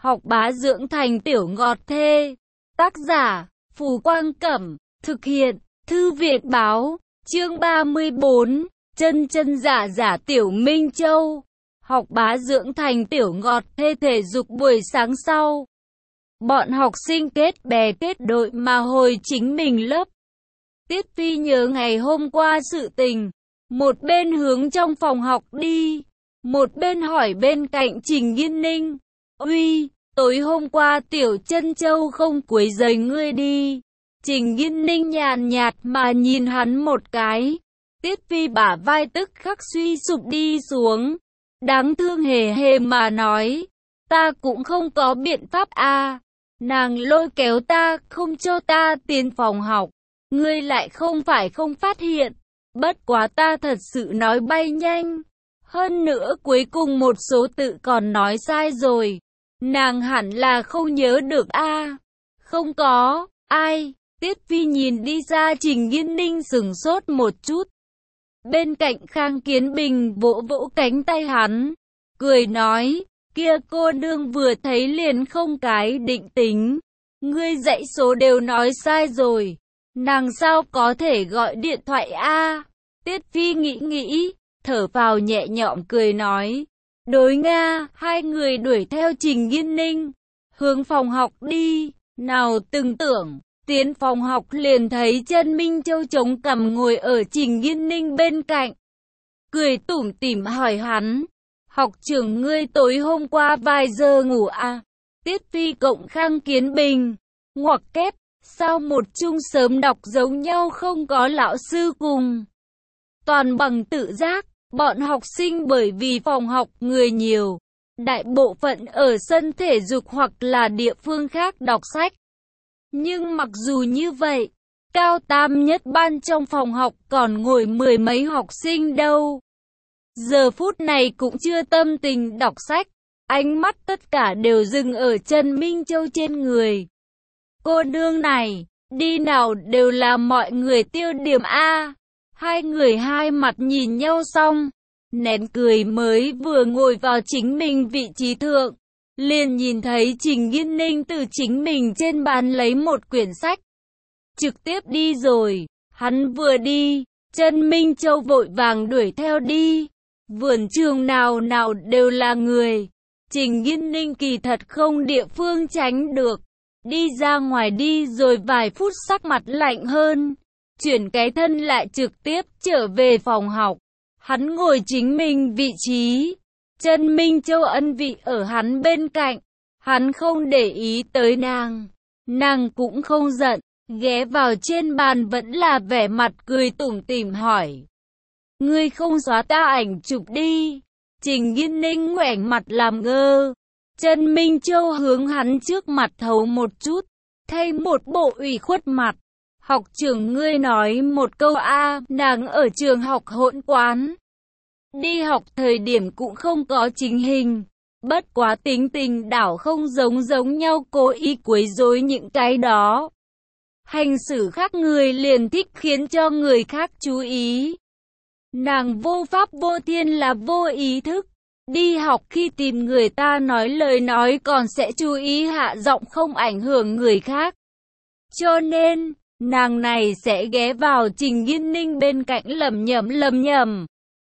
học bá dưỡng thành tiểu ngọt thê. Tác giả, Phù Quang Cẩm, thực hiện, Thư viện Báo, chương 34, chân chân giả giả tiểu Minh Châu. Học bá dưỡng thành tiểu ngọt thê thể dục buổi sáng sau. Bọn học sinh kết bè kết đội mà hồi chính mình lớp. Tiết Phi nhớ ngày hôm qua sự tình, một bên hướng trong phòng học đi, một bên hỏi bên cạnh Trình Nghiên Ninh, uy, tối hôm qua tiểu Chân Châu không quấy rầy ngươi đi. Trình Nghiên Ninh nhàn nhạt mà nhìn hắn một cái. Tiết Phi bả vai tức khắc suy sụp đi xuống, đáng thương hề hề mà nói, ta cũng không có biện pháp a. Nàng lôi kéo ta, không cho ta tiến phòng học, ngươi lại không phải không phát hiện, bất quá ta thật sự nói bay nhanh, hơn nữa cuối cùng một số tự còn nói sai rồi, nàng hẳn là không nhớ được a. Không có, ai? Tiết Phi nhìn đi ra Trình Nghiên Ninh sửng sốt một chút. Bên cạnh Khang Kiến Bình vỗ vỗ cánh tay hắn, cười nói, kia cô nương vừa thấy liền không cái định tính, ngươi dãy số đều nói sai rồi, nàng sao có thể gọi điện thoại a? Tiết Phi nghĩ, thở vào nhẹ nhõm cười nói, đối Nga, hai người đuổi theo Trình Nghiên Ninh, hướng phòng học đi, nào từng tưởng, tiến phòng học liền thấy Chân Minh Châu chống cằm ngồi ở Trình Nghiên Ninh bên cạnh, cười tủm tỉm hỏi hắn, học trưởng ngươi tối hôm qua vài giờ ngủ à? Tiết Phi cộng Khang Kiến Bình, ngoặc kép, sao một chung sớm đọc giống nhau không có lão sư cùng. Toàn bằng tự giác, bọn học sinh bởi vì phòng học người nhiều, đại bộ phận ở sân thể dục hoặc là địa phương khác đọc sách. Nhưng mặc dù như vậy, cao tam nhất ban trong phòng học còn ngồi mười mấy học sinh đâu. Giờ phút này cũng chưa tâm tình đọc sách, ánh mắt tất cả đều dừng ở Trần Minh Châu trên người. Cô nương này, đi nào đều là mọi người tiêu điểm a. Hai người hai mặt nhìn nhau xong, nén cười mới vừa ngồi vào chính mình vị trí thượng, liền nhìn thấy Trình Nghiên Ninh từ chính mình trên bàn lấy một quyển sách, trực tiếp đi rồi. Hắn vừa đi, Trần Minh Châu vội vàng đuổi theo đi. Vườn trường nào nào đều là người, Trình Nghiên Ninh kỳ thật không địa phương tránh được, đi ra ngoài đi rồi vài phút sắc mặt lạnh hơn, chuyển cái thân lại trực tiếp trở về phòng học. Hắn ngồi chính mình vị trí, Trần Minh Châu ân vị ở hắn bên cạnh, hắn không để ý tới nàng cũng không giận, ghé vào trên bàn vẫn là vẻ mặt cười tủm tỉm hỏi. Ngươi không xóa ta ảnh chụp đi. Trình Nghiên Ninh ngoảnh mặt làm ngơ. Trần Minh Châu hướng hắn trước mặt thấu một chút, thay một bộ ủy khuất mặt. Học trưởng ngươi nói một câu a, nàng ở trường học hỗn quán. Đi học thời điểm cũng không có chính hình. Bất quá tính tình đảo không giống nhau, cố ý quấy rối những cái đó. Hành xử khác người liền thích khiến cho người khác chú ý. Nàng vô pháp vô thiên là vô ý thức, đi học khi tìm người ta nói lời nói còn sẽ chú ý hạ giọng không ảnh hưởng người khác. Cho nên, nàng này sẽ ghé vào Trình Nghiên Ninh bên cạnh lẩm nhẩm.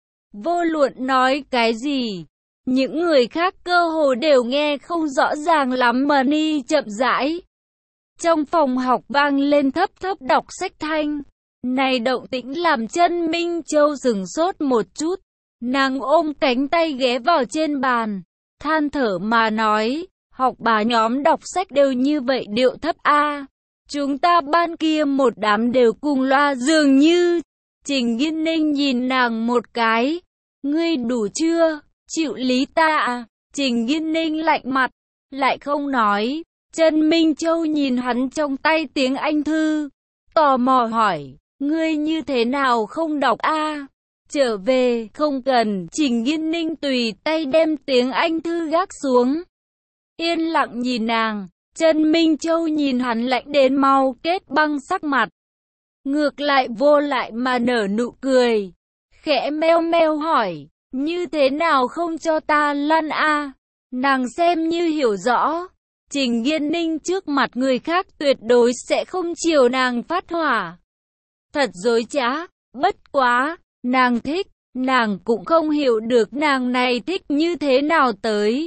Vô luận nói cái gì, những người khác cơ hồ đều nghe không rõ ràng lắm mà ni chậm rãi. Trong phòng học vang lên thấp thấp đọc sách thanh. Này động tĩnh làm Trần Minh Châu sửng sốt một chút, nàng ôm cánh tay ghé vào trên bàn, than thở mà nói, học bà nhóm đọc sách đều như vậy điệu thấp a. Chúng ta ban kia một đám đều cùng loa dường như. Trình Nghiên Ninh nhìn nàng một cái, ngươi đủ chưa, chịu lý ta à? Trình Nghiên Ninh lạnh mặt, lại không nói. Trần Minh Châu nhìn hắn trong tay tiếng Anh thư, tò mò hỏi. Ngươi như thế nào không đọc a? Trở về, không cần. Trình Nghiên Ninh tùy tay đem tiếng Anh thư gác xuống, yên lặng nhìn nàng. Trần Minh Châu nhìn hắn lạnh đến mau kết băng sắc mặt, ngược lại vô lại mà nở nụ cười, khẽ meo meo hỏi, như thế nào không cho ta lăn a? Nàng xem như hiểu rõ, Trình Nghiên Ninh trước mặt người khác tuyệt đối sẽ không chiều nàng phát hỏa. Thật dối trá, bất quá, nàng thích, nàng cũng không hiểu được nàng này thích như thế nào tới.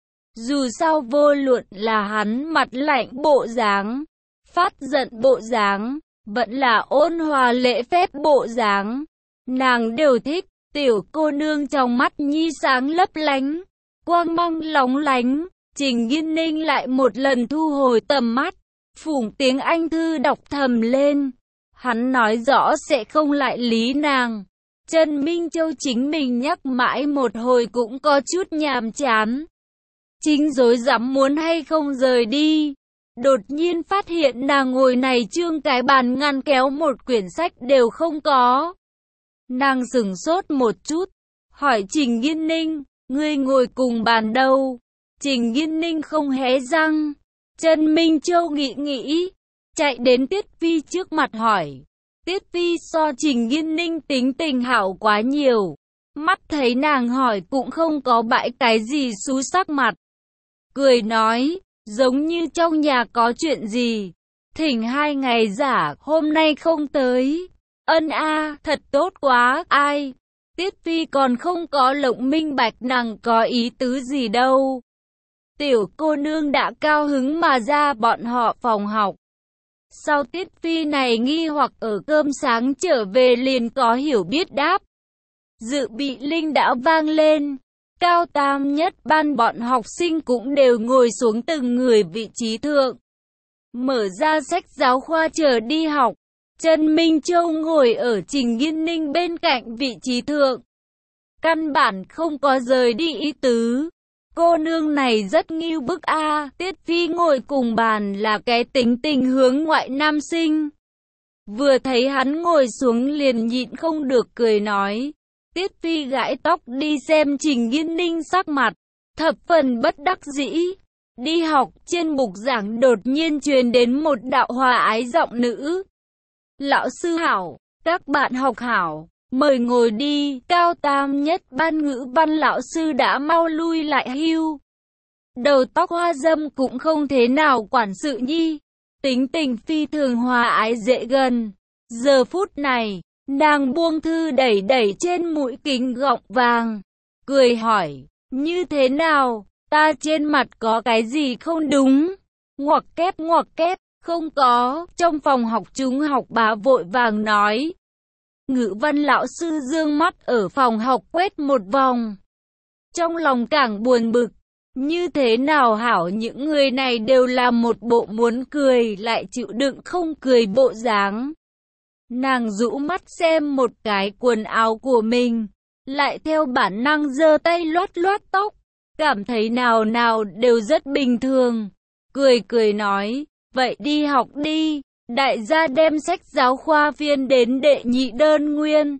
Dù sao vô luận là hắn mặt lạnh bộ dáng, phát giận bộ dáng, vẫn là ôn hòa lễ phép bộ dáng, nàng đều thích. Tiểu cô nương trong mắt nhi sáng lấp lánh, quang mang lóng lánh. Trình Nghiên Ninh lại một lần thu hồi tầm mắt, phủng tiếng Anh thư đọc thầm lên. Hắn nói rõ sẽ không lại lý nàng. Trần Minh Châu chính mình nhắc mãi một hồi cũng có chút nhàm chán. Chính rối rắm muốn hay không rời đi. Đột nhiên phát hiện nàng ngồi này trương cái bàn ngăn kéo một quyển sách đều không có. Nàng sửng sốt một chút, hỏi Trình Nghiên Ninh, ngươi ngồi cùng bàn đâu? Trình Nghiên Ninh không hé răng. Trần Minh Châu nghĩ, chạy đến Tiết Phi trước mặt hỏi. Tiết Phi so Trình Nghiên Ninh tính tình hảo quá nhiều. Mắt thấy nàng hỏi cũng không có bãi cái gì xú sắc mặt. Cười nói, giống như trong nhà có chuyện gì. Thỉnh 2 ngày giả, hôm nay không tới. Ân a, thật tốt quá, ai? Tiết Phi còn không có lộng minh bạch nàng có ý tứ gì đâu. Tiểu cô nương đã cao hứng mà ra bọn họ phòng học. Sau Tiết Phi này nghi hoặc ở cơm sáng trở về liền có hiểu biết đáp. Dự bị linh đã vang lên. Cao tam nhất ban bọn học sinh cũng đều ngồi xuống từng người vị trí thượng. Mở ra sách giáo khoa chờ đi học. Trần Minh Châu ngồi ở Trình Nghiên Ninh bên cạnh vị trí thượng. Căn bản không có rời đi ý tứ. Cô nương này rất nghiêu bức a. Tiết Phi ngồi cùng bàn là cái tính tình hướng ngoại nam sinh. Vừa thấy hắn ngồi xuống liền nhịn không được cười nói. Tiết Phi gãi tóc đi xem Trình Nghiên Ninh sắc mặt, thập phần bất đắc dĩ. Đi học trên bục giảng đột nhiên truyền đến một đạo hòa ái giọng nữ. Lão sư hảo, các bạn học hảo, mời ngồi đi. Cao tam nhất ban ngữ văn lão sư đã mau lui lại hưu. Đầu tóc hoa dâm cũng không thế nào quản sự nhi. Tính tình phi thường hòa ái dễ gần. Giờ phút này, nàng buông thư đẩy đẩy trên mũi kính gọng vàng. Cười hỏi, như thế nào, ta trên mặt có cái gì không đúng? Ngoặc kép, không có. Trong phòng học chúng học bá vội vàng nói. Ngữ văn lão sư dương mắt ở phòng học quét một vòng. Trong lòng càng buồn bực. Như thế nào hảo, những người này đều là một bộ muốn cười lại chịu đựng không cười bộ dáng. Nàng rũ mắt xem một cái quần áo của mình, lại theo bản năng giơ tay loát loát tóc, cảm thấy nào nào đều rất bình thường. Cười nói, vậy đi học đi, đại gia đem sách giáo khoa phiên đến đệ nhị đơn nguyên.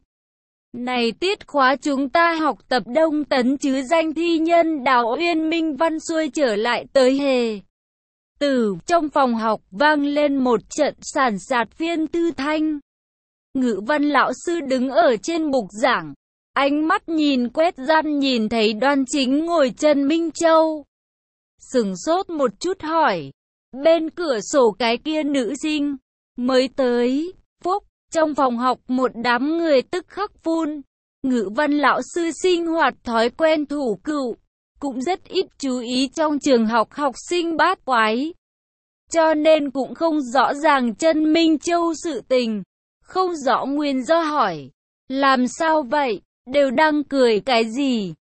Này tiết khóa chúng ta học tập Đông Tấn chứ danh thi nhân Đào Uyên Minh Văn xuôi trở lại tới hề. Trong phòng học vang lên một trận sàn sạt phiên tư thanh. Ngữ văn lão sư đứng ở trên bục giảng, ánh mắt nhìn quét gian nhìn thấy Đoan Chính ngồi Trần Minh Châu. Sửng sốt một chút hỏi, bên cửa sổ cái kia nữ sinh, mới tới, phúc, trong phòng học một đám người tức khắc phun. Ngữ văn lão sư sinh hoạt thói quen thủ cựu, cũng rất ít chú ý trong trường học học sinh bát quái. Cho nên cũng không rõ ràng Trần Minh Châu sự tình. Không rõ nguyên do hỏi, làm sao vậy, đều đang cười cái gì?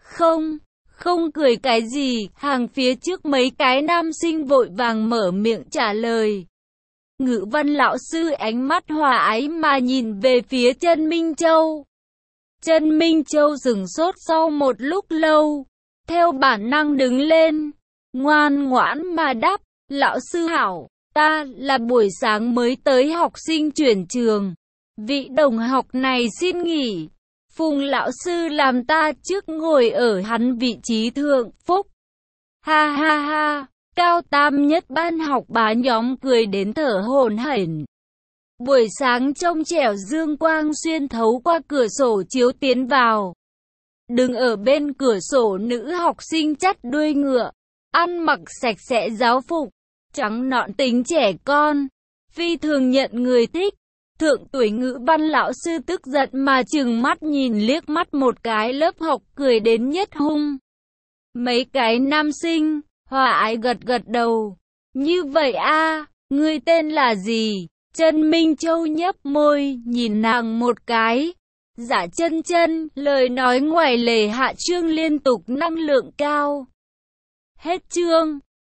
Không cười cái gì, hàng phía trước mấy cái nam sinh vội vàng mở miệng trả lời. Ngữ văn lão sư ánh mắt hòa ái mà nhìn về phía Trần Minh Châu. Trần Minh Châu sửng sốt sau một lúc lâu, theo bản năng đứng lên, ngoan ngoãn mà đáp, lão sư hảo. Ta là buổi sáng mới tới học sinh chuyển trường. Vị đồng học này xin nghỉ. Phùng lão sư làm ta trước ngồi ở hắn vị trí thượng. Phúc. Ha ha ha. Cao tam nhất ban học bá nhóm cười đến thở hổn hển. Buổi sáng trong trẻo dương quang xuyên thấu qua cửa sổ chiếu tiến vào. Đứng ở bên cửa sổ nữ học sinh chắt đuôi ngựa, ăn mặc sạch sẽ giáo phục, trắng nõn tính trẻ con, phi thường nhận người thích. Thượng tuổi ngữ văn lão sư tức giận mà trừng mắt nhìn liếc mắt một cái lớp học cười đến nhất hung. Mấy cái nam sinh, hòa ái gật gật đầu. Như vậy a, ngươi tên là gì? Trần Minh Châu nhấp môi, nhìn nàng một cái. Dạ Chân Chân, lời nói ngoài lề hạ chương liên tục năng lượng cao. Hết chương.